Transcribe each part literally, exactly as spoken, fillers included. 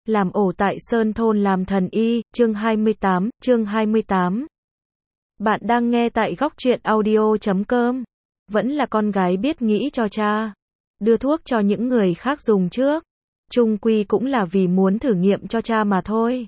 Làm ổ tại Sơn Thôn làm thần y, chương hai mươi tám, chương hai mươi tám. Bạn đang nghe tại góc truyện audio chấm com. Vẫn là con gái biết nghĩ cho cha. Đưa thuốc cho những người khác dùng trước. Chung quy cũng là vì muốn thử nghiệm cho cha mà thôi.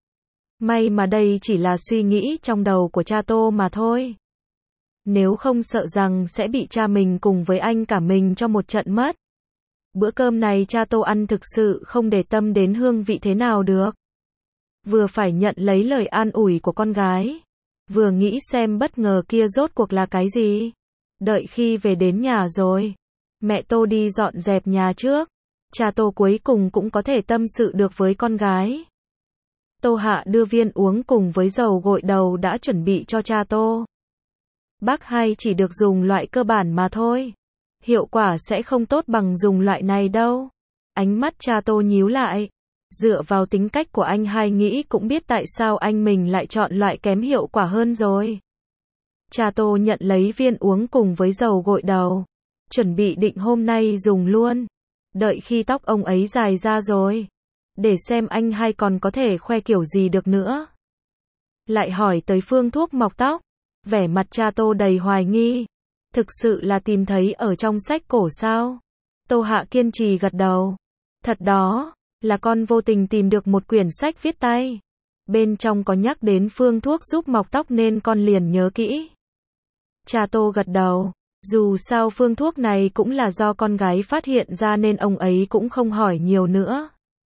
May mà đây chỉ là suy nghĩ trong đầu của cha Tô mà thôi. Nếu không sợ rằng sẽ bị cha mình cùng với anh cả mình cho một trận mất. Bữa cơm này cha Tô ăn thực sự không để tâm đến hương vị thế nào được. Vừa phải nhận lấy lời an ủi của con gái, vừa nghĩ xem bất ngờ kia rốt cuộc là cái gì. Đợi khi về đến nhà rồi, mẹ Tô đi dọn dẹp nhà trước, cha Tô cuối cùng cũng có thể tâm sự được với con gái. Tô Hạ đưa viên uống cùng với dầu gội đầu đã chuẩn bị cho cha Tô. Bác hay chỉ được dùng loại cơ bản mà thôi. Hiệu quả sẽ không tốt bằng dùng loại này đâu. Ánh mắt cha Tô nhíu lại. Dựa vào tính cách của anh hai nghĩ cũng biết tại sao anh mình lại chọn loại kém hiệu quả hơn rồi. Cha Tô nhận lấy viên uống cùng với dầu gội đầu. Chuẩn bị định hôm nay dùng luôn. Đợi khi tóc ông ấy dài ra rồi. Để xem anh hai còn có thể khoe kiểu gì được nữa. Lại hỏi tới phương thuốc mọc tóc. Vẻ mặt cha Tô đầy hoài nghi. Thực sự là tìm thấy ở trong sách cổ sao? Tô Hạ kiên trì gật đầu. Thật đó, là con vô tình tìm được một quyển sách viết tay. Bên trong có nhắc đến phương thuốc giúp mọc tóc nên con liền nhớ kỹ. Cha Tô gật đầu. Dù sao phương thuốc này cũng là do con gái phát hiện ra nên ông ấy cũng không hỏi nhiều nữa.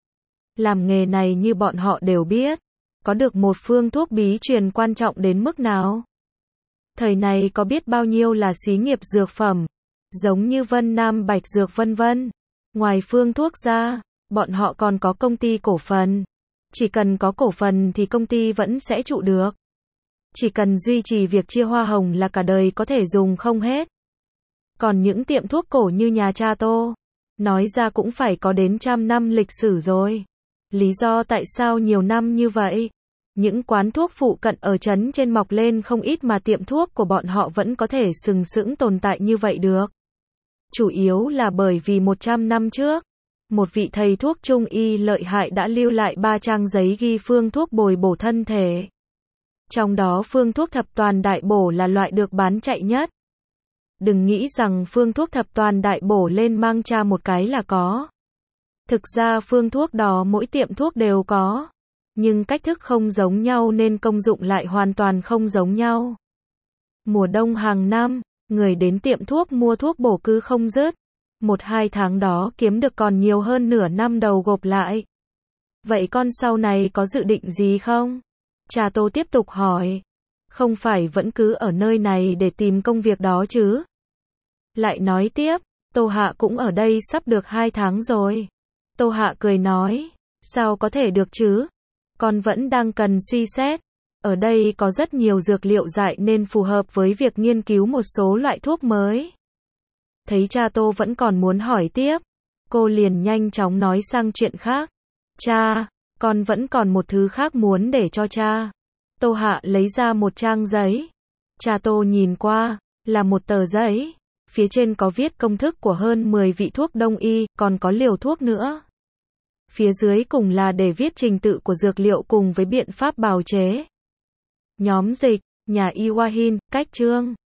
Làm nghề này như bọn họ đều biết. Có được một phương thuốc bí truyền quan trọng đến mức nào? Thời này có biết bao nhiêu là xí nghiệp dược phẩm, giống như Vân Nam Bạch Dược vân vân. Ngoài phương thuốc ra, bọn họ còn có công ty cổ phần. Chỉ cần có cổ phần thì công ty vẫn sẽ trụ được. Chỉ cần duy trì việc chia hoa hồng là cả đời có thể dùng không hết. Còn những tiệm thuốc cổ như nhà cha Tô, nói ra cũng phải có đến trăm năm lịch sử rồi. Lý do tại sao nhiều năm như vậy? Những quán thuốc phụ cận ở trấn trên mọc lên không ít mà tiệm thuốc của bọn họ vẫn có thể sừng sững tồn tại như vậy được. Chủ yếu là bởi vì một trăm năm trước, một vị thầy thuốc trung y lợi hại đã lưu lại ba trang giấy ghi phương thuốc bồi bổ thân thể. Trong đó phương thuốc thập toàn đại bổ là loại được bán chạy nhất. Đừng nghĩ rằng phương thuốc thập toàn đại bổ lên mang tra một cái là có. Thực ra phương thuốc đó mỗi tiệm thuốc đều có. Nhưng cách thức không giống nhau nên công dụng lại hoàn toàn không giống nhau. Mùa đông hàng năm, người đến tiệm thuốc mua thuốc bổ cứ không dứt. Một hai tháng đó kiếm được còn nhiều hơn nửa năm đầu gộp lại. Vậy con sau này có dự định gì không? Cha Tô tiếp tục hỏi. Không phải vẫn cứ ở nơi này để tìm công việc đó chứ? Lại nói tiếp, Tô Hạ cũng ở đây sắp được hai tháng rồi. Tô Hạ cười nói, sao có thể được chứ? Con vẫn đang cần suy xét. Ở đây có rất nhiều dược liệu dại nên phù hợp với việc nghiên cứu một số loại thuốc mới. Thấy cha Tô vẫn còn muốn hỏi tiếp, cô liền nhanh chóng nói sang chuyện khác. Cha, con vẫn còn một thứ khác muốn để cho cha. Tô Hạ lấy ra một trang giấy. Cha Tô nhìn qua, là một tờ giấy. Phía trên có viết công thức của hơn mười vị thuốc đông y, còn có liều thuốc nữa. Phía dưới cùng là để viết trình tự của dược liệu cùng với biện pháp bào chế. Nhóm dịch, nhà y Hoa Hin, cách chương.